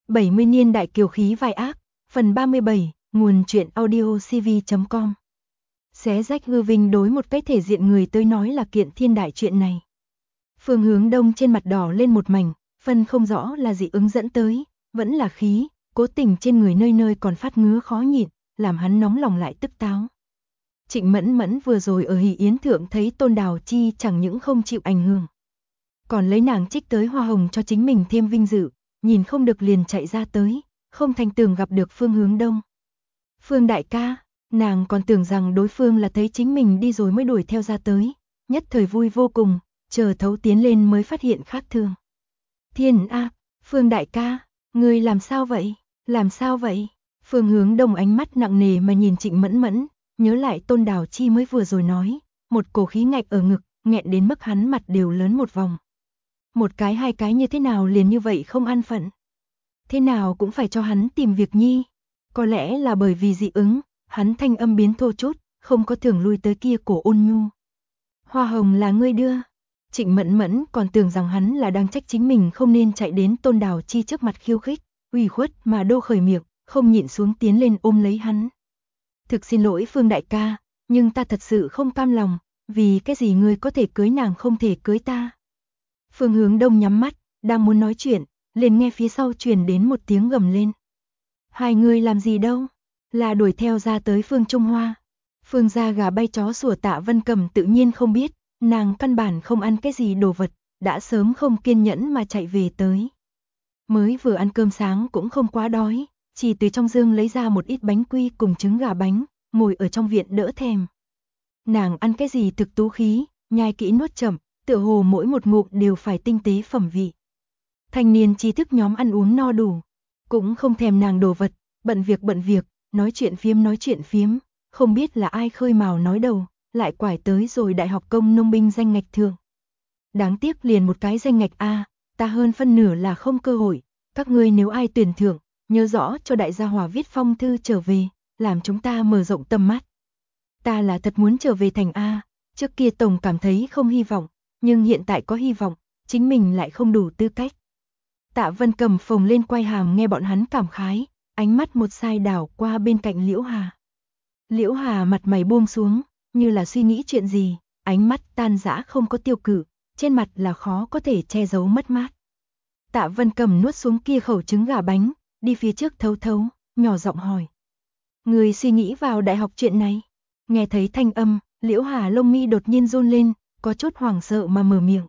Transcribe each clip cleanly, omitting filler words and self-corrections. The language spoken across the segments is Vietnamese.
70 niên đại kiều khí vai ác, phần 37, nguồn truyện audio cv.com. Xé rách hư vinh đối một cái thể diện người tới nói là kiện thiên đại chuyện này. Phương Hướng Đông trên mặt đỏ lên một mảnh, phân không rõ là dị ứng dẫn tới, vẫn là khí, cố tình trên người nơi nơi còn phát ngứa khó nhịn, làm hắn nóng lòng lại tức táo. Trịnh Mẫn Mẫn vừa rồi ở hỷ yến thượng thấy Tôn Đào Chi chẳng những không chịu ảnh hưởng, còn lấy nàng trích tới hoa hồng cho chính mình thêm vinh dự, nhìn không được liền chạy ra tới, không thành tưởng gặp được Phương Hướng Đông. Phương đại ca, nàng còn tưởng rằng đối phương là thấy chính mình đi rồi mới đuổi theo ra tới, nhất thời vui vô cùng, chờ thấu tiến lên mới phát hiện khác thường. Thiên A, Phương đại ca, ngươi làm sao vậy, làm sao vậy? Phương Hướng Đông ánh mắt nặng nề mà nhìn Trịnh Mẫn Mẫn, nhớ lại Tôn Đào Chi mới vừa rồi nói, một cổ khí ngạch ở ngực, nghẹn đến mức hắn mặt đều lớn một vòng. Một cái hai cái như thế nào liền như vậy không an phận. Thế nào cũng phải cho hắn tìm việc nhi. Có lẽ là bởi vì dị ứng, hắn thanh âm biến thô chút, không có thường lui tới kia cổ ôn nhu. Hoa hồng là ngươi đưa. Trịnh Mẫn Mẫn còn tưởng rằng hắn là đang trách chính mình không nên chạy đến Tôn Đào Chi trước mặt khiêu khích, ủy khuất mà đô khởi miệng, không nhịn xuống tiến lên ôm lấy hắn. Thực xin lỗi Phương đại ca, nhưng ta thật sự không cam lòng, vì cái gì ngươi có thể cưới nàng không thể cưới ta. Phương Hướng Đông nhắm mắt, đang muốn nói chuyện, liền nghe phía sau truyền đến một tiếng gầm lên. Hai người làm gì đâu? Là đuổi theo ra tới Phương Trung Hoa. Phương gia gà bay chó sủa Tạ Vân Cầm tự nhiên không biết, nàng căn bản không ăn cái gì đồ vật, đã sớm không kiên nhẫn mà chạy về tới. Mới vừa ăn cơm sáng cũng không quá đói, chỉ từ trong dương lấy ra một ít bánh quy cùng trứng gà bánh, ngồi ở trong viện đỡ thèm. Nàng ăn cái gì thực tú khí, nhai kỹ nuốt chậm, tựa hồ mỗi một ngụm đều phải tinh tế phẩm vị. Thanh niên trí thức nhóm ăn uống no đủ, cũng không thèm nàng đồ vật, bận việc, nói chuyện phiếm, không biết là ai khơi mào nói đầu, lại quải tới rồi đại học công nông binh danh ngạch thượng. Đáng tiếc liền một cái danh ngạch A, ta hơn phân nửa là không cơ hội, các ngươi nếu ai tuyển thưởng, nhớ rõ cho đại gia Hòa viết phong thư trở về, làm chúng ta mở rộng tầm mắt. Ta là thật muốn trở về thành A, trước kia tổng cảm thấy không hy vọng, nhưng hiện tại có hy vọng, chính mình lại không đủ tư cách. Tạ Vân Cầm phồng lên quai hàm nghe bọn hắn cảm khái, ánh mắt một sai đảo qua bên cạnh Liễu Hà. Liễu Hà mặt mày buông xuống, như là suy nghĩ chuyện gì, ánh mắt tan rã không có tiêu cự, trên mặt là khó có thể che giấu mất mát. Tạ Vân Cầm nuốt xuống kia khẩu trứng gà bánh, đi phía trước thấu thấu, nhỏ giọng hỏi. Người suy nghĩ vào đại học chuyện này. Nghe thấy thanh âm, Liễu Hà lông mi đột nhiên run lên, có chút hoảng sợ mà mở miệng.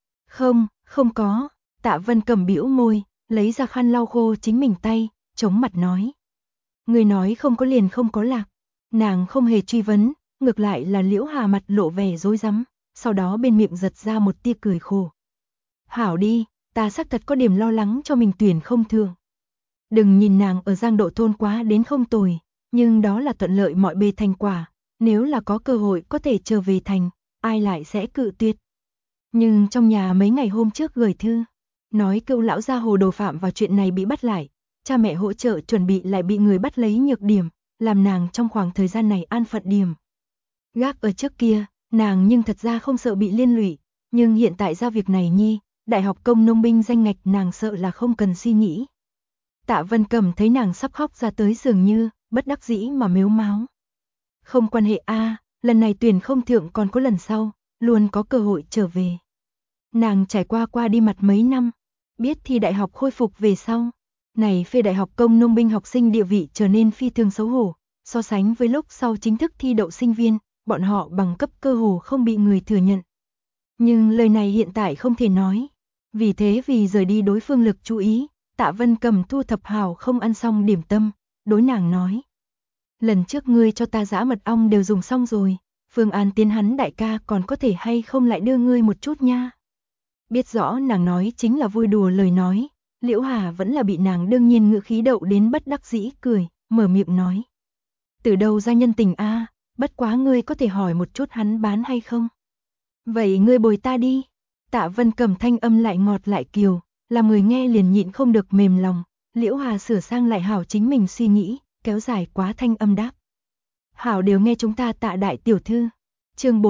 Không có. Tạ Vân Cầm bĩu môi, lấy ra khăn lau khô chính mình tay, chống mặt nói. Người nói không có liền không có lạc. Nàng không hề truy vấn, ngược lại là Liễu Hà mặt lộ vẻ rối rắm, sau đó bên miệng giật ra một tia cười khổ. Hảo đi, ta xác thật có điểm lo lắng cho mình tuyển không thường. Đừng nhìn nàng ở Giang Độ thôn quá đến không tồi, nhưng đó là thuận lợi mọi bề thành quả, nếu là có cơ hội có thể trở về thành, ai lại sẽ cự tuyệt. Nhưng trong nhà mấy ngày hôm trước gửi thư, nói cựu lão gia hồ đồ phạm vào chuyện này bị bắt lại, cha mẹ hỗ trợ chuẩn bị lại bị người bắt lấy nhược điểm, làm nàng trong khoảng thời gian này an phận điểm. Gác ở trước kia, nàng nhưng thật ra không sợ bị liên lụy, nhưng hiện tại ra việc này nhi, đại học công nông binh danh ngạch nàng sợ là không cần suy nghĩ. Tạ Vân Cầm thấy nàng sắp khóc ra tới dường như, bất đắc dĩ mà mếu máo. Không quan hệ a, lần này tuyển không thượng còn có lần sau, luôn có cơ hội trở về. Nàng trải qua đi mặt mấy năm, biết thi đại học khôi phục về sau. Này phê đại học công nông binh học sinh địa vị trở nên phi thường xấu hổ, so sánh với lúc sau chính thức thi đậu sinh viên, bọn họ bằng cấp cơ hồ không bị người thừa nhận. Nhưng lời này hiện tại không thể nói. Vì thế vì rời đi đối phương lực chú ý, Tạ Vân Cầm thu thập hào không ăn xong điểm tâm, đối nàng nói. Lần trước ngươi cho ta giã mật ong đều dùng xong rồi, Phương An Tiến hắn đại ca còn có thể hay không lại đưa ngươi một chút nha. Biết rõ nàng nói chính là vui đùa lời nói, Liễu Hà vẫn là bị nàng đương nhiên ngữ khí đậu đến bất đắc dĩ cười, mở miệng nói. Từ đâu ra nhân tình a, bất quá ngươi có thể hỏi một chút hắn bán hay không? Vậy ngươi bồi ta đi. Tạ Vân Cầm thanh âm lại ngọt lại kiều, làm người nghe liền nhịn không được mềm lòng, Liễu Hà sửa sang lại hảo chính mình suy nghĩ, kéo dài quá thanh âm đáp. Hảo đều nghe chúng ta Tạ đại tiểu thư. Chương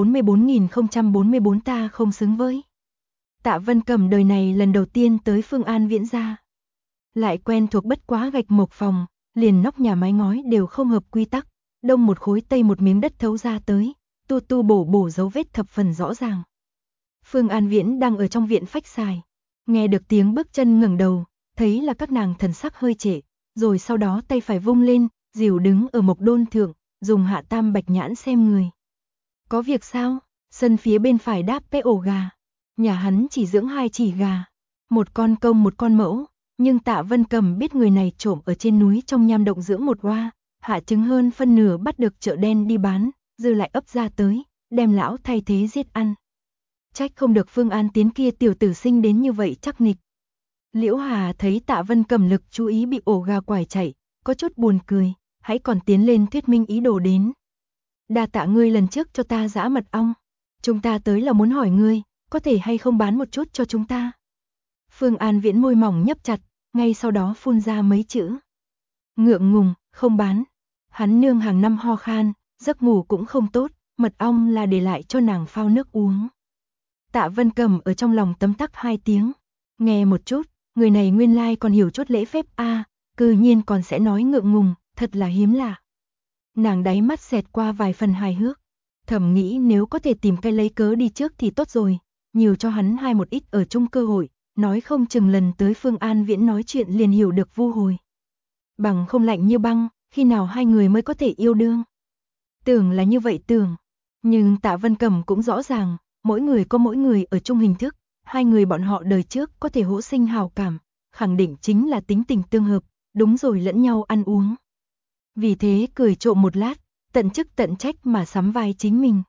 44044 ta không xứng với. Tạ Vân Cầm đời này lần đầu tiên tới Phương An Viễn gia. Lại quen thuộc bất quá gạch mộc phòng, liền nóc nhà mái ngói đều không hợp quy tắc, đông một khối tây một miếng đất thấu ra tới, tu tu bổ bổ dấu vết thập phần rõ ràng. Phương An Viễn đang ở trong viện phách xài, nghe được tiếng bước chân ngẩng đầu, thấy là các nàng thần sắc hơi trệ, rồi sau đó tay phải vung lên, dìu đứng ở mộc đôn thượng, dùng hạ tam bạch nhãn xem người. Có việc sao? Sân phía bên phải đáp cái ổ gà. Nhà hắn chỉ dưỡng 2 chỉ gà, một con công một con mẫu, nhưng Tạ Vân Cầm biết người này trộm ở trên núi trong nham động dưỡng một oa, hạ trứng hơn phân nửa bắt được chợ đen đi bán, dư lại ấp ra tới, đem lão thay thế giết ăn. Trách không được Phương An Tiến kia tiểu tử sinh đến như vậy chắc nịch. Liễu Hà thấy Tạ Vân Cầm lực chú ý bị ổ gà quải chạy, có chút buồn cười, hãy còn tiến lên thuyết minh ý đồ đến. Đa tạ ngươi lần trước cho ta giã mật ong, chúng ta tới là muốn hỏi ngươi, có thể hay không bán một chút cho chúng ta. Phương An Viễn môi mỏng nhấp chặt, ngay sau đó phun ra mấy chữ. Ngượng ngùng, không bán. Hắn nương hàng năm ho khan, giấc ngủ cũng không tốt, mật ong là để lại cho nàng phao nước uống. Tạ Vân Cầm ở trong lòng tấm tắc 2 tiếng, nghe một chút, người này nguyên lai còn hiểu chút lễ phép a, cư nhiên còn sẽ nói ngượng ngùng, thật là hiếm lạ. Nàng đáy mắt xẹt qua vài phần hài hước, thầm nghĩ nếu có thể tìm cái lấy cớ đi trước thì tốt rồi, nhiều cho hắn một ít ở chung cơ hội, nói không chừng lần tới Phương An Viễn nói chuyện liền hiểu được vu hồi. Bằng không lạnh như băng, khi nào hai người mới có thể yêu đương. Tưởng là như vậy tưởng, nhưng Tạ Vân Cầm cũng rõ ràng, mỗi người có mỗi người ở chung hình thức, hai người bọn họ đời trước có thể hỗ sinh hào cảm, khẳng định chính là tính tình tương hợp, đúng rồi lẫn nhau ăn uống. Vì thế cười trộm một lát, tận chức tận trách mà sắm vai chính mình.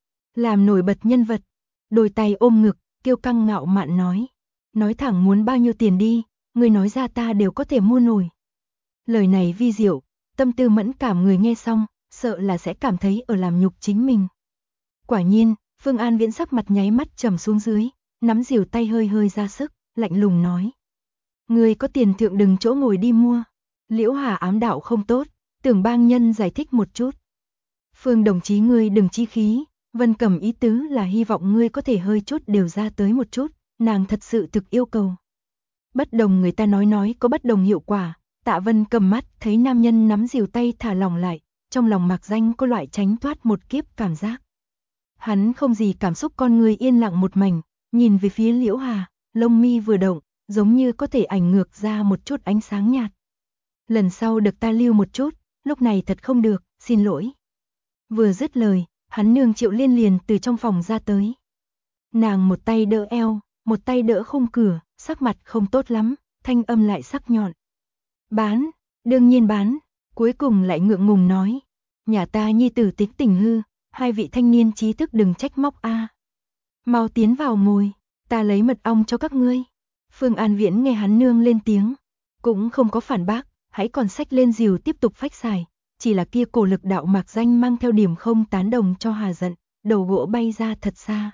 Làm nổi bật nhân vật, đôi tay ôm ngực, kiêu căng ngạo mạn nói thẳng muốn bao nhiêu tiền đi, người nói ra ta đều có thể mua nổi. Lời này vi diệu, tâm tư mẫn cảm người nghe xong, sợ là sẽ cảm thấy ở làm nhục chính mình. Quả nhiên, Phương An Viễn sắc mặt nháy mắt trầm xuống dưới, nắm dìu tay hơi hơi ra sức, lạnh lùng nói. Người có tiền thượng đừng chỗ ngồi đi mua. Liễu Hà ám đạo không tốt, tưởng bang nhân giải thích một chút. Phương đồng chí ngươi đừng chí khí, Vân Cầm ý tứ là hy vọng ngươi có thể hơi chút đều ra tới một chút, nàng thật sự thực yêu cầu. Bất đồng người ta nói có bất đồng hiệu quả, Tạ Vân Cầm mắt thấy nam nhân nắm dìu tay thả lỏng lại, trong lòng mạc danh có loại tránh thoát một kiếp cảm giác. Hắn không gì cảm xúc con người yên lặng một mảnh, nhìn về phía Liễu Hà, lông mi vừa động, giống như có thể ảnh ngược ra một chút ánh sáng nhạt. Lần sau được ta lưu một chút, lúc này thật không được, xin lỗi. Vừa dứt lời, hắn nương Triệu Liên liền từ trong phòng ra tới. Nàng một tay đỡ eo, một tay đỡ khung cửa, sắc mặt không tốt lắm, thanh âm lại sắc nhọn. Bán, đương nhiên bán, cuối cùng lại ngượng ngùng nói. Nhà ta nhi tử tính tình hư, hai vị thanh niên trí thức đừng trách móc a. Mau tiến vào ngồi, ta lấy mật ong cho các ngươi. Phương An Viễn nghe hắn nương lên tiếng, cũng không có phản bác, hãy còn xách lên dìu tiếp tục phách xài, chỉ là kia cổ lực đạo mạc danh mang theo điểm không tán đồng cho Hà giận, đầu gỗ bay ra thật xa.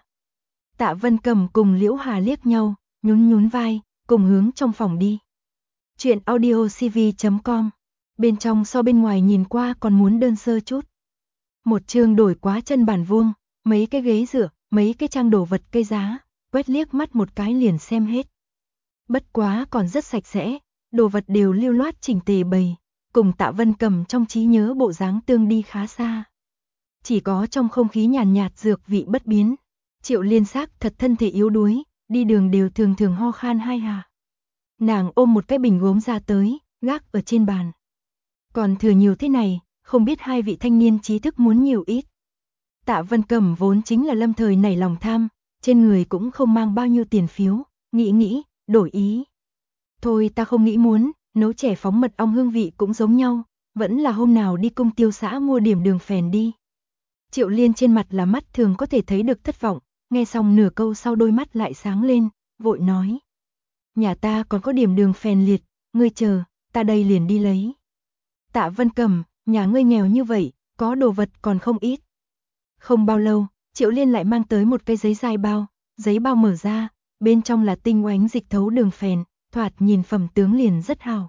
Tạ Vân Cầm cùng Liễu Hà liếc nhau, nhún vai, cùng hướng trong phòng đi. Chuyện audiocv.com, bên trong so bên ngoài nhìn qua còn muốn đơn sơ chút. Một chương đổi quá chân bàn vuông, mấy cái ghế dựa, mấy cái trang đồ vật cây giá, quét liếc mắt một cái liền xem hết. Bất quá còn rất sạch sẽ, đồ vật đều lưu loát chỉnh tề bày, cùng Tạ Vân Cầm trong trí nhớ bộ dáng tương đi khá xa. Chỉ có trong không khí nhàn nhạt dược vị bất biến. Triệu Liên xác thật thân thể yếu đuối, đi đường đều thường thường ho khan hai hà. Nàng ôm một cái bình gốm ra tới, gác ở trên bàn. Còn thừa nhiều thế này, không biết hai vị thanh niên trí thức muốn nhiều ít. Tạ Vân Cầm vốn chính là lâm thời nảy lòng tham, trên người cũng không mang bao nhiêu tiền phiếu, nghĩ, đổi ý. Thôi ta không nghĩ muốn, nấu chè phóng mật ong hương vị cũng giống nhau, vẫn là hôm nào đi công tiêu xã mua điểm đường phèn đi. Triệu Liên trên mặt là mắt thường có thể thấy được thất vọng, nghe xong nửa câu sau đôi mắt lại sáng lên, vội nói. Nhà ta còn có điểm đường phèn liệt, ngươi chờ, ta đây liền đi lấy. Tạ Vân Cầm, nhà ngươi nghèo như vậy, có đồ vật còn không ít. Không bao lâu, Triệu Liên lại mang tới một cái giấy dài bao, giấy bao mở ra, bên trong là tinh oánh dịch thấu đường phèn, thoạt nhìn phẩm tướng liền rất hào.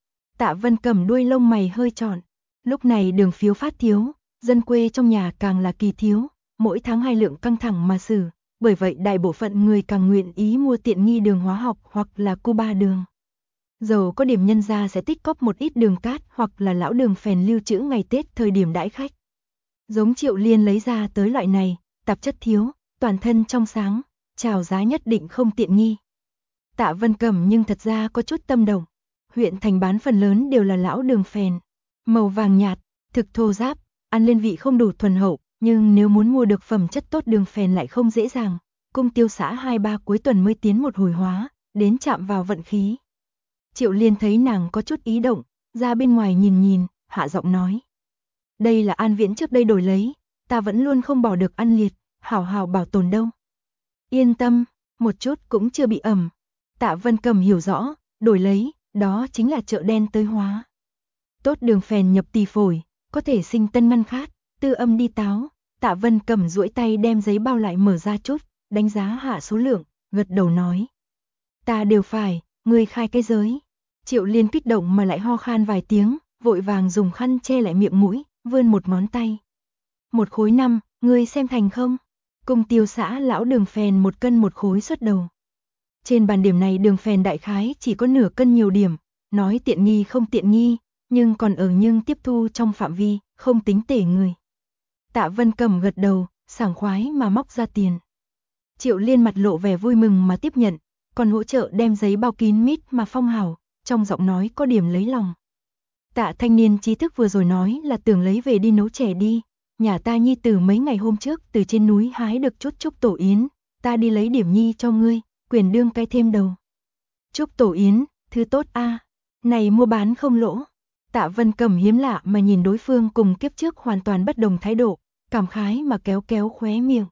Tạ Vân Cầm đuôi lông mày hơi trọn, lúc này đường phiếu phát thiếu, dân quê trong nhà càng là kỳ thiếu, mỗi tháng 2 lượng căng thẳng mà xử, bởi vậy đại bộ phận người càng nguyện ý mua tiện nghi đường hóa học hoặc là Cuba đường. Dầu có điểm nhân gia sẽ tích cóp một ít đường cát hoặc là lão đường phèn lưu trữ ngày Tết thời điểm đãi khách. Giống Triệu Liên lấy ra tới loại này, tạp chất thiếu, toàn thân trong sáng, chào giá nhất định không tiện nghi. Tạ Vân Cẩm nhưng thật ra có chút tâm động. Huyện thành bán phần lớn đều là lão đường phèn, màu vàng nhạt, thực thô ráp, ăn lên vị không đủ thuần hậu, nhưng nếu muốn mua được phẩm chất tốt đường phèn lại không dễ dàng. Cung tiêu xã 2-3 cuối tuần mới tiến một hồi hóa, đến chạm vào vận khí. Triệu Liên thấy nàng có chút ý động, ra bên ngoài nhìn nhìn, hạ giọng nói. Đây là An Viễn trước đây đổi lấy, ta vẫn luôn không bỏ được ăn liệt, hảo hảo bảo tồn đâu. Yên tâm, một chút cũng chưa bị ẩm. Tạ Vân Cẩm hiểu rõ, đổi lấy, đó chính là chợ đen tới hóa. Tốt đường phèn nhập tỳ phổi, có thể sinh tân ngăn khát, tư âm đi táo. Tạ Vân Cẩm duỗi tay đem giấy bao lại mở ra chút, đánh giá hạ số lượng, gật đầu nói. Ta đều phải, ngươi khai cái giới. Triệu Liên kích động mà lại ho khan vài tiếng, vội vàng dùng khăn che lại miệng mũi, vươn một ngón tay. 1 khối 5, ngươi xem thành không? Cung tiêu xã lão đường phèn 1 cân 1 khối xuất đầu. Trên bàn điểm này đường phèn đại khái chỉ có nửa cân nhiều điểm, nói tiện nghi không tiện nghi, nhưng còn ở nhưng tiếp thu trong phạm vi, không tính tể người. Tạ Vân Cẩm gật đầu, sảng khoái mà móc ra tiền. Triệu Liên mặt lộ vẻ vui mừng mà tiếp nhận, còn hỗ trợ đem giấy bao kín mít mà phong hảo, trong giọng nói có điểm lấy lòng. Tạ thanh niên trí thức vừa rồi nói là tưởng lấy về đi nấu chè đi, nhà ta nhi tử mấy ngày hôm trước từ trên núi hái được chút trúc tổ yến, ta đi lấy điểm nhi cho ngươi, quyền đương cái thêm đầu. Trúc tổ yến, thứ tốt a, này mua bán không lỗ. Tạ Vân Cẩm hiếm lạ mà nhìn đối phương cùng kiếp trước hoàn toàn bất đồng thái độ, cảm khái mà kéo kéo khóe miệng.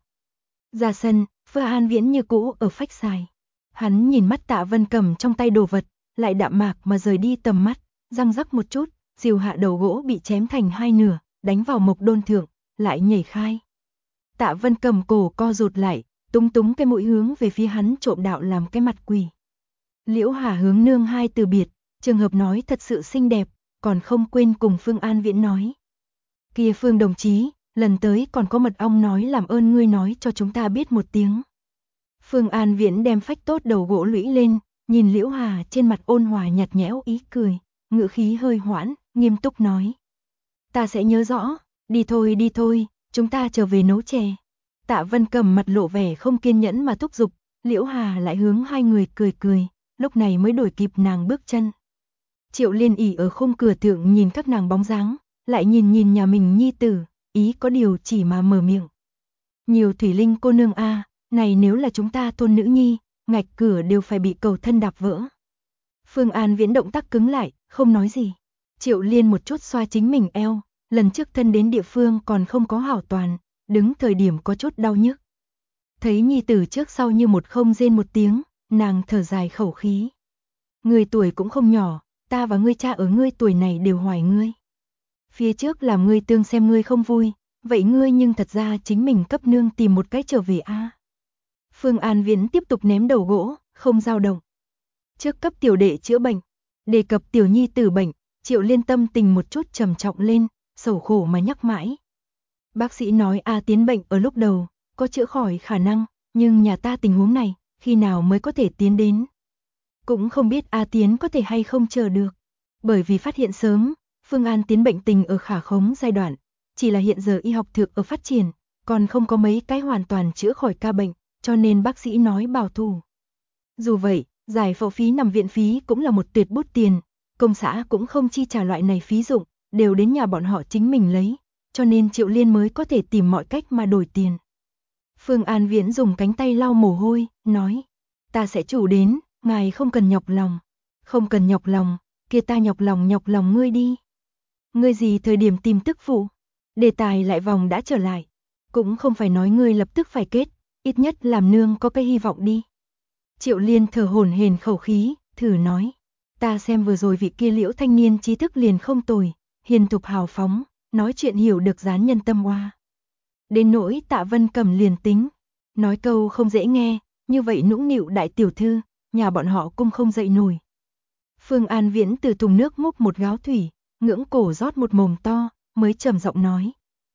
Ra sân, Phương An Viễn như cũ ở phách xài. Hắn nhìn mắt Tạ Vân Cẩm trong tay đồ vật, lại đạm mạc mà rời đi tầm mắt, răng rắc một chút, diều hạ đầu gỗ bị chém thành 2 nửa, đánh vào mộc đôn thượng, lại nhảy khai. Tạ Vân Cẩm cổ co rụt lại, túng túng cái mũi hướng về phía hắn trộm đạo làm cái mặt quỷ. Liễu Hà hướng nương hai từ biệt, trường hợp nói thật sự xinh đẹp, còn không quên cùng Phương An Viễn nói. Kia Phương đồng chí, lần tới còn có mật ong nói làm ơn ngươi nói cho chúng ta biết một tiếng. Phương An Viễn đem phách tốt đầu gỗ lũy lên, nhìn Liễu Hà trên mặt ôn hòa nhạt nhẽo ý cười, ngữ khí hơi hoãn, nghiêm túc nói. Ta sẽ nhớ rõ, đi thôi, chúng ta trở về nấu chè. Tạ Vân Cẩm mặt lộ vẻ không kiên nhẫn mà thúc giục, Liễu Hà lại hướng hai người cười cười, lúc này mới đổi kịp nàng bước chân. Triệu Liên ỉ ở khung cửa thượng nhìn các nàng bóng dáng, lại nhìn nhà mình nhi tử, ý có điều chỉ mà mở miệng. Nhiều Thủy Linh cô nương a, này nếu là chúng ta thôn nữ nhi, ngạch cửa đều phải bị cầu thân đạp vỡ. Phương An Viễn động tác cứng lại, không nói gì. Triệu Liên một chút xoa chính mình eo, lần trước thân đến địa phương còn không có hảo toàn, đứng thời điểm có chút đau nhức. Thấy nhi tử trước sau như một không rên một tiếng, nàng thở dài khẩu khí. Người tuổi cũng không nhỏ, ta và ngươi cha ở ngươi tuổi này đều hoài ngươi. Phía trước làm ngươi tương xem ngươi không vui, vậy ngươi nhưng thật ra chính mình cấp nương tìm một cách trở về a. Phương An Viễn tiếp tục ném đầu gỗ, không dao động. Trước cấp tiểu đệ chữa bệnh, đề cập tiểu nhi tử bệnh, Triệu Liên tâm tình một chút trầm trọng lên, sầu khổ mà nhắc mãi. Bác sĩ nói A Tiến bệnh ở lúc đầu, có chữa khỏi khả năng, nhưng nhà ta tình huống này, khi nào mới có thể tiến đến. Cũng không biết A Tiến có thể hay không chờ được. Bởi vì phát hiện sớm, Phương An Tiến bệnh tình ở khả khống giai đoạn, chỉ là hiện giờ y học thực ở phát triển, còn không có mấy cái hoàn toàn chữa khỏi ca bệnh, cho nên bác sĩ nói bảo thủ. Dù vậy, giải phẫu phí nằm viện phí cũng là một tuyệt bút tiền, công xã cũng không chi trả loại này phí dụng, đều đến nhà bọn họ chính mình lấy, cho nên Triệu Liên mới có thể tìm mọi cách mà đổi tiền. Phương An Viễn dùng cánh tay lau mồ hôi, nói, ta sẽ chủ đến, ngài không cần nhọc lòng. Không cần nhọc lòng, kia ta nhọc lòng ngươi đi. Ngươi gì thời điểm tìm tức phụ? Đề tài lại vòng đã trở lại. Cũng không phải nói ngươi lập tức phải kết, ít nhất làm nương có cái hy vọng đi. Triệu Liên thở hổn hển khẩu khí, thử nói. Ta xem vừa rồi vị kia Liễu thanh niên trí thức liền không tồi, hiền thục hào phóng, nói chuyện hiểu được dán nhân tâm hoa. Đến nỗi Tạ Vân Cẩm liền tính, nói câu không dễ nghe, như vậy nũng nịu đại tiểu thư, nhà bọn họ cũng không dậy nổi. Phương An Viễn từ thùng nước múc một gáo thủy, ngưỡng cổ rót một mồm to, mới trầm giọng nói.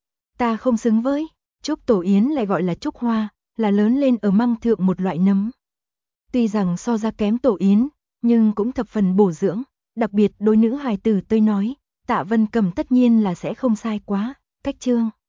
Ta không xứng với, trúc tổ yến lại gọi là trúc hoa, là lớn lên ở măng thượng một loại nấm. Tuy rằng so ra kém tổ yến, nhưng cũng thập phần bổ dưỡng, đặc biệt đối nữ hài tử tôi nói, Tạ Vân Cầm tất nhiên là sẽ không sai quá, cách chương.